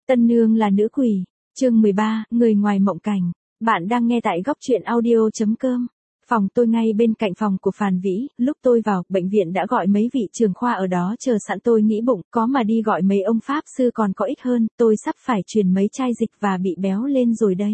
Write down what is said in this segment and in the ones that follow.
Tân nương là nữ quỷ. Chương 13, người ngoài mộng cảnh. Bạn đang nghe tại góc truyện audio.com. Phòng tôi ngay bên cạnh phòng của Phàn Vĩ, lúc tôi vào, bệnh viện đã gọi mấy vị trưởng khoa ở đó chờ sẵn, tôi nghĩ bụng, có mà đi gọi mấy ông pháp sư còn có ích hơn, tôi sắp phải truyền mấy chai dịch và bị béo lên rồi đây.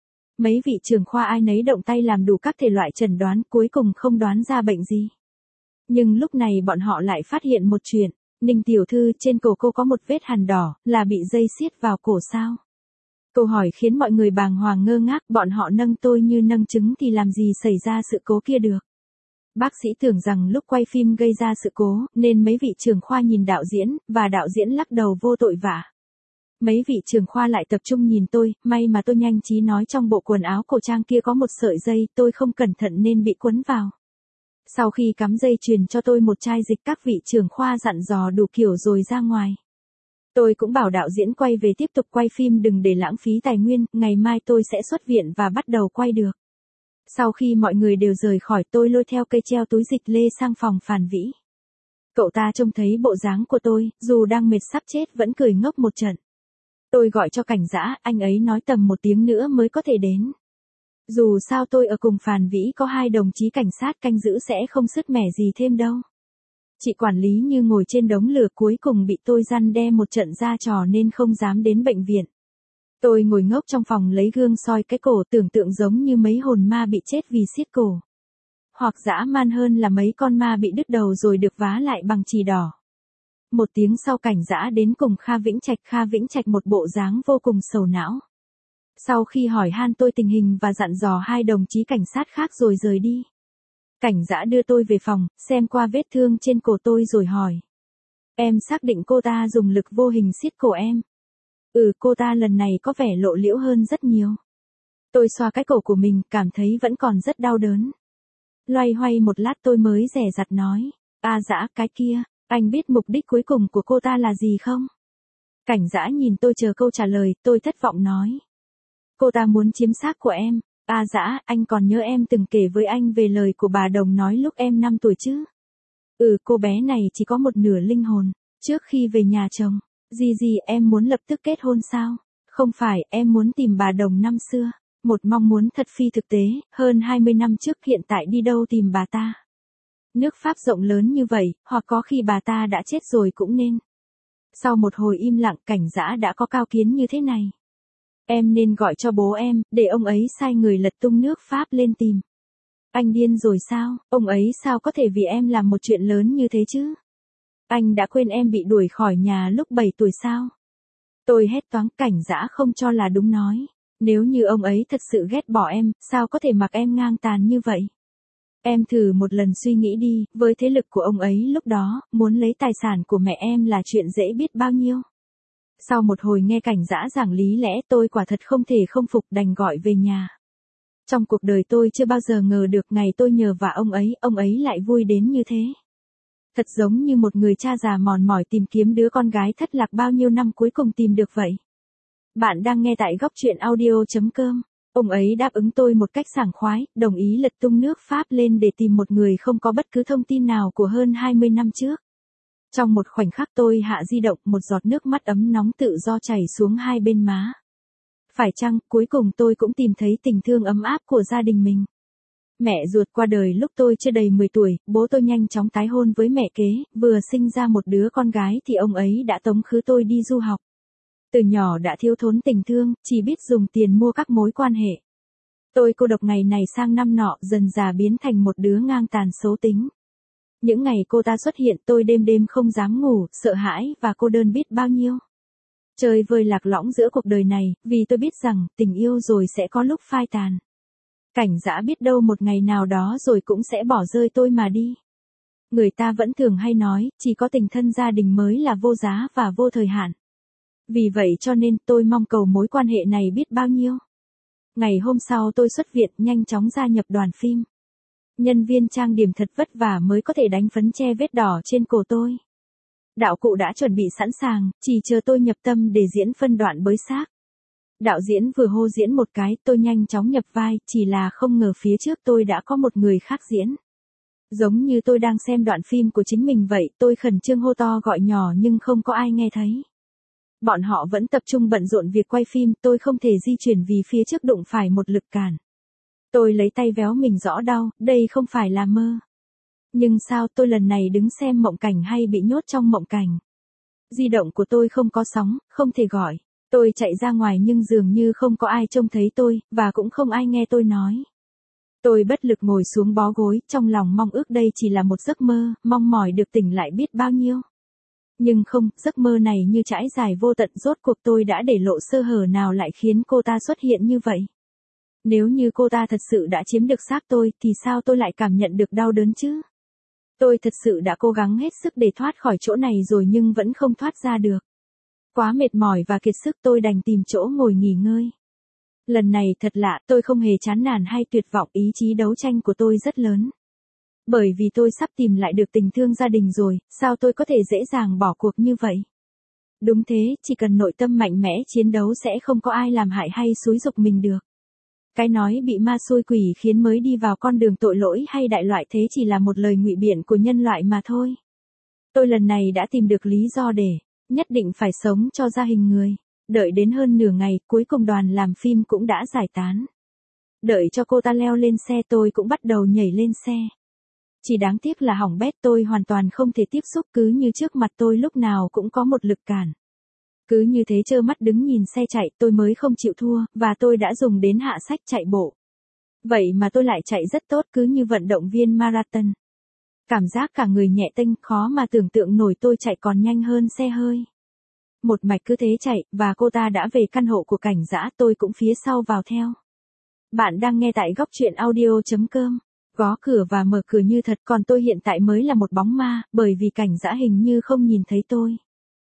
Mấy vị trưởng khoa ai nấy động tay làm đủ các thể loại chẩn đoán, cuối cùng không đoán ra bệnh gì. Nhưng lúc này bọn họ lại phát hiện một chuyện, Ninh tiểu thư, trên cổ cô có một vết hằn đỏ, là bị dây siết vào cổ sao? Câu hỏi khiến mọi người bàng hoàng ngơ ngác, bọn họ nâng tôi như nâng trứng thì làm gì xảy ra sự cố kia được. Bác sĩ tưởng rằng lúc quay phim gây ra sự cố, nên mấy vị trưởng khoa nhìn đạo diễn, và đạo diễn lắc đầu vô tội vạ. Mấy vị trưởng khoa lại tập trung nhìn tôi, may mà tôi nhanh trí nói trong bộ quần áo cổ trang kia có một sợi dây, tôi không cẩn thận nên bị quấn vào. Sau khi cắm dây truyền cho tôi một chai dịch, các vị trưởng khoa dặn dò đủ kiểu rồi ra ngoài. Tôi cũng bảo đạo diễn quay về tiếp tục quay phim đừng để lãng phí tài nguyên, ngày mai tôi sẽ xuất viện và bắt đầu quay được. Sau khi mọi người đều rời khỏi, tôi lôi theo cây treo túi dịch lê sang phòng Phàn Vĩ. Cậu ta trông thấy bộ dáng của tôi, dù đang mệt sắp chết vẫn cười ngốc một trận. Tôi gọi cho Cảnh Dã, anh ấy nói tầm 1 tiếng nữa mới có thể đến. Dù sao tôi ở cùng Phàn Vĩ có 2 đồng chí cảnh sát canh giữ sẽ không sứt mẻ gì thêm đâu. Chị quản lý như ngồi trên đống lửa, cuối cùng bị tôi răn đe một trận ra trò nên không dám đến bệnh viện. Tôi ngồi ngốc trong phòng lấy gương soi cái cổ, tưởng tượng giống như mấy hồn ma bị chết vì siết cổ. Hoặc dã man hơn là mấy con ma bị đứt đầu rồi được vá lại bằng chì đỏ. 1 tiếng sau Cảnh Dã đến cùng Kha Vĩnh Trạch một bộ dáng vô cùng sầu não. Sau khi hỏi han tôi tình hình và dặn dò 2 đồng chí cảnh sát khác rồi rời đi. Cảnh Dã đưa tôi về phòng, xem qua vết thương trên cổ tôi rồi hỏi. Em xác định cô ta dùng lực vô hình siết cổ em? Cô ta lần này có vẻ lộ liễu hơn rất nhiều. Tôi xoa cái cổ của mình, cảm thấy vẫn còn rất đau đớn. Loay hoay một lát tôi mới dè dặt nói. Dã, cái kia, anh biết mục đích cuối cùng của cô ta là gì không? Cảnh Dã nhìn tôi chờ câu trả lời, tôi thất vọng nói. Cô ta muốn chiếm xác của em. Dã, anh còn nhớ em từng kể với anh về lời của bà Đồng nói lúc em 5 tuổi chứ? Cô bé này chỉ có một nửa linh hồn. Trước khi về nhà chồng, gì em muốn lập tức kết hôn sao? Không phải, em muốn tìm bà Đồng năm xưa. Một mong muốn thật phi thực tế, hơn 20 năm trước, hiện tại đi đâu tìm bà ta? Nước Pháp rộng lớn như vậy, hoặc có khi bà ta đã chết rồi cũng nên. Sau một hồi im lặng, Cảnh Dã đã có cao kiến như thế này. Em nên gọi cho bố em, để ông ấy sai người lật tung nước Pháp lên tìm. Anh điên rồi sao? Ông ấy sao có thể vì em làm một chuyện lớn như thế chứ? Anh đã quên em bị đuổi khỏi nhà lúc 7 tuổi sao? Tôi hét toáng. Cảnh Dã không cho là đúng nói. Nếu như ông ấy thật sự ghét bỏ em, sao có thể mặc em ngang tàn như vậy? Em thử một lần suy nghĩ đi, với thế lực của ông ấy lúc đó, muốn lấy tài sản của mẹ em là chuyện dễ biết bao nhiêu. Sau một hồi nghe Cảnh Dã giảng lý lẽ, tôi quả thật không thể không phục, đành gọi về nhà. Trong cuộc đời tôi chưa bao giờ ngờ được ngày tôi nhờ vả ông ấy lại vui đến như thế. Thật giống như một người cha già mòn mỏi tìm kiếm đứa con gái thất lạc bao nhiêu năm cuối cùng tìm được vậy. Bạn đang nghe tại góc truyện audio.com. Ông ấy đáp ứng tôi một cách sảng khoái, đồng ý lật tung nước Pháp lên để tìm một người không có bất cứ thông tin nào của hơn 20 năm trước. Trong một khoảnh khắc tôi hạ di động, một giọt nước mắt ấm nóng tự do chảy xuống 2 bên má. Phải chăng, cuối cùng tôi cũng tìm thấy tình thương ấm áp của gia đình mình. Mẹ ruột qua đời lúc tôi chưa đầy 10 tuổi, bố tôi nhanh chóng tái hôn với mẹ kế, vừa sinh ra một đứa con gái thì ông ấy đã tống khứ tôi đi du học. Từ nhỏ đã thiếu thốn tình thương, chỉ biết dùng tiền mua các mối quan hệ. Tôi cô độc ngày này sang năm nọ, dần dà biến thành một đứa ngang tàn xấu tính. Những ngày cô ta xuất hiện, tôi đêm đêm không dám ngủ, sợ hãi và cô đơn biết bao nhiêu. Chơi vơi lạc lõng giữa cuộc đời này, vì tôi biết rằng, tình yêu rồi sẽ có lúc phai tàn. Cảnh Dã biết đâu một ngày nào đó rồi cũng sẽ bỏ rơi tôi mà đi. Người ta vẫn thường hay nói, chỉ có tình thân gia đình mới là vô giá và vô thời hạn. Vì vậy cho nên tôi mong cầu mối quan hệ này biết bao nhiêu. Ngày hôm sau tôi xuất viện, nhanh chóng gia nhập đoàn phim. Nhân viên trang điểm thật vất vả mới có thể đánh phấn che vết đỏ trên cổ tôi. Đạo cụ đã chuẩn bị sẵn sàng, chỉ chờ tôi nhập tâm để diễn phân đoạn bới xác. Đạo diễn vừa hô diễn một cái, tôi nhanh chóng nhập vai, chỉ là không ngờ phía trước tôi đã có một người khác diễn. Giống như tôi đang xem đoạn phim của chính mình vậy, tôi khẩn trương hô to gọi nhỏ nhưng không có ai nghe thấy. Bọn họ vẫn tập trung bận rộn việc quay phim, tôi không thể di chuyển vì phía trước đụng phải một lực cản. Tôi lấy tay véo mình rõ đau, đây không phải là mơ. Nhưng sao tôi lần này đứng xem mộng cảnh hay bị nhốt trong mộng cảnh? Di động của tôi không có sóng, không thể gọi. Tôi chạy ra ngoài nhưng dường như không có ai trông thấy tôi, và cũng không ai nghe tôi nói. Tôi bất lực ngồi xuống bó gối, trong lòng mong ước đây chỉ là một giấc mơ, mong mỏi được tỉnh lại biết bao nhiêu. Nhưng không, giấc mơ này như trải dài vô tận, rốt cuộc tôi đã để lộ sơ hở nào lại khiến cô ta xuất hiện như vậy. Nếu như cô ta thật sự đã chiếm được xác tôi, thì sao tôi lại cảm nhận được đau đớn chứ? Tôi thật sự đã cố gắng hết sức để thoát khỏi chỗ này rồi nhưng vẫn không thoát ra được. Quá mệt mỏi và kiệt sức tôi đành tìm chỗ ngồi nghỉ ngơi. Lần này thật lạ, tôi không hề chán nản hay tuyệt vọng, ý chí đấu tranh của tôi rất lớn. Bởi vì tôi sắp tìm lại được tình thương gia đình rồi, sao tôi có thể dễ dàng bỏ cuộc như vậy? Đúng thế, chỉ cần nội tâm mạnh mẽ chiến đấu sẽ không có ai làm hại hay xúi giục mình được. Cái nói bị ma xui quỷ khiến mới đi vào con đường tội lỗi hay đại loại thế chỉ là một lời ngụy biện của nhân loại mà thôi. Tôi lần này đã tìm được lý do để nhất định phải sống cho ra hình người. Đợi đến hơn nửa ngày, cuối cùng đoàn làm phim cũng đã giải tán. Đợi cho cô ta leo lên xe tôi cũng bắt đầu nhảy lên xe. Chỉ đáng tiếc là hỏng bét, tôi hoàn toàn không thể tiếp xúc, cứ như trước mặt tôi lúc nào cũng có một lực cản. Cứ như thế trơ mắt đứng nhìn xe chạy, tôi mới không chịu thua, và tôi đã dùng đến hạ sách chạy bộ. Vậy mà tôi lại chạy rất tốt, cứ như vận động viên marathon. Cảm giác cả người nhẹ tênh, khó mà tưởng tượng nổi tôi chạy còn nhanh hơn xe hơi. Một mạch cứ thế chạy, và cô ta đã về căn hộ của Cảnh Dã, tôi cũng phía sau vào theo. Bạn đang nghe tại góc truyện audio.com. Gõ cửa và mở cửa như thật, còn tôi hiện tại mới là một bóng ma, bởi vì Cảnh Dã hình như không nhìn thấy tôi.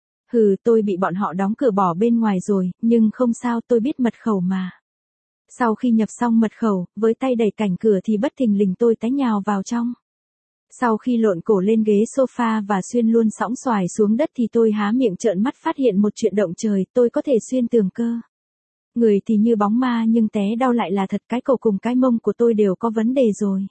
Tôi bị bọn họ đóng cửa bỏ bên ngoài rồi, nhưng không sao, tôi biết mật khẩu mà. Sau khi nhập xong mật khẩu, với tay đẩy cảnh cửa thì bất thình lình tôi té nhào vào trong. Sau khi lộn cổ lên ghế sofa và xuyên luôn sõng xoài xuống đất thì tôi há miệng trợn mắt phát hiện một chuyện động trời, tôi có thể xuyên tường cơ. Người thì như bóng ma nhưng té đau lại là thật, cái cổ cùng cái mông của tôi đều có vấn đề rồi.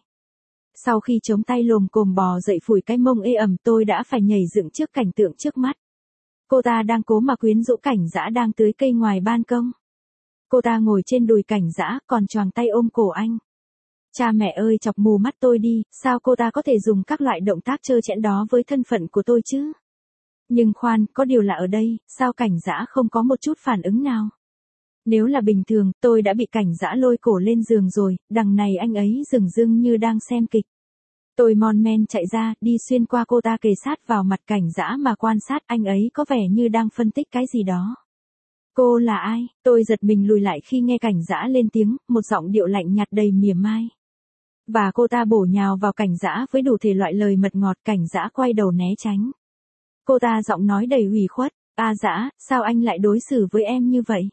Sau khi chống tay lồm cồm bò dậy phủi cái mông ê ẩm, tôi đã phải nhảy dựng trước cảnh tượng trước mắt. Cô ta đang cố mà quyến rũ Cảnh Dã đang tưới cây ngoài ban công. Cô ta ngồi trên đùi Cảnh Dã còn choàng tay ôm cổ anh. Cha mẹ ơi, chọc mù mắt tôi đi, sao cô ta có thể dùng các loại động tác trơ trẽn đó với thân phận của tôi chứ? Nhưng khoan, có điều là ở đây, sao Cảnh Dã không có một chút phản ứng nào? Nếu là bình thường, tôi đã bị Cảnh Dã lôi cổ lên giường rồi, đằng này anh ấy dửng dưng như đang xem kịch. Tôi mon men chạy ra, đi xuyên qua cô ta kề sát vào mặt Cảnh Dã mà quan sát, anh ấy có vẻ như đang phân tích cái gì đó. Cô là ai? Tôi giật mình lùi lại khi nghe Cảnh Dã lên tiếng, một giọng điệu lạnh nhạt đầy mỉa mai. Và cô ta bổ nhào vào Cảnh Dã với đủ thể loại lời mật ngọt. Cảnh Dã quay đầu né tránh. Cô ta giọng nói đầy ủy khuất, Dã, sao anh lại đối xử với em như vậy?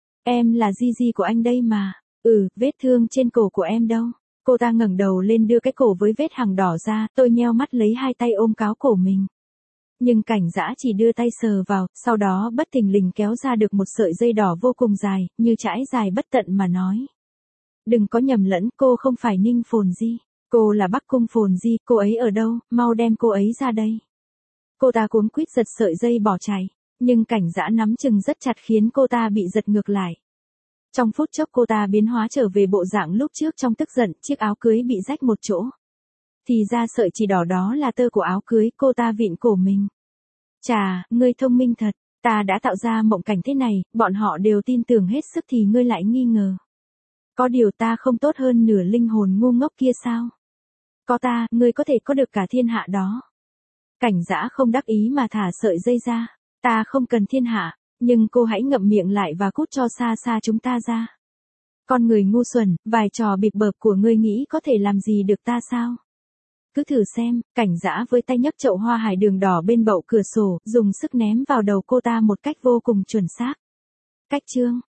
Em là Gigi của anh đây mà. Vết thương trên cổ của em đâu? Cô ta ngẩng đầu lên đưa cái cổ với vết hằn đỏ ra, tôi nheo mắt lấy hai tay ôm cáo cổ mình. Nhưng Cảnh Dã chỉ đưa tay sờ vào, sau đó bất thình lình kéo ra được một sợi dây đỏ vô cùng dài, như trải dài bất tận mà nói. Đừng có nhầm lẫn, cô không phải Ninh Phồn Di. Cô là Bắc Cung Phồn Di, cô ấy ở đâu, mau đem cô ấy ra đây. Cô ta cuống quýt giật sợi dây bỏ chạy, nhưng Cảnh Dã nắm chừng rất chặt khiến cô ta bị giật ngược lại. Trong phút chốc cô ta biến hóa trở về bộ dạng lúc trước trong tức giận, chiếc áo cưới bị rách một chỗ. Thì ra sợi chỉ đỏ đó là tơ của áo cưới, cô ta vịn cổ mình. Chà, ngươi thông minh thật, ta đã tạo ra mộng cảnh thế này, bọn họ đều tin tưởng hết sức thì ngươi lại nghi ngờ. Có điều ta không tốt hơn nửa linh hồn ngu ngốc kia sao? Có ta, ngươi có thể có được cả thiên hạ đó. Cảnh Dã không đắc ý mà thả sợi dây ra. Ta không cần thiên hạ, nhưng cô hãy ngậm miệng lại và cút cho xa xa chúng ta ra. Con người ngu xuẩn, vài trò bịp bợp của ngươi nghĩ có thể làm gì được ta sao? Cứ thử xem. Cảnh Dã với tay nhấc chậu hoa hải đường đỏ bên bậu cửa sổ, dùng sức ném vào đầu cô ta một cách vô cùng chuẩn xác. Cách chương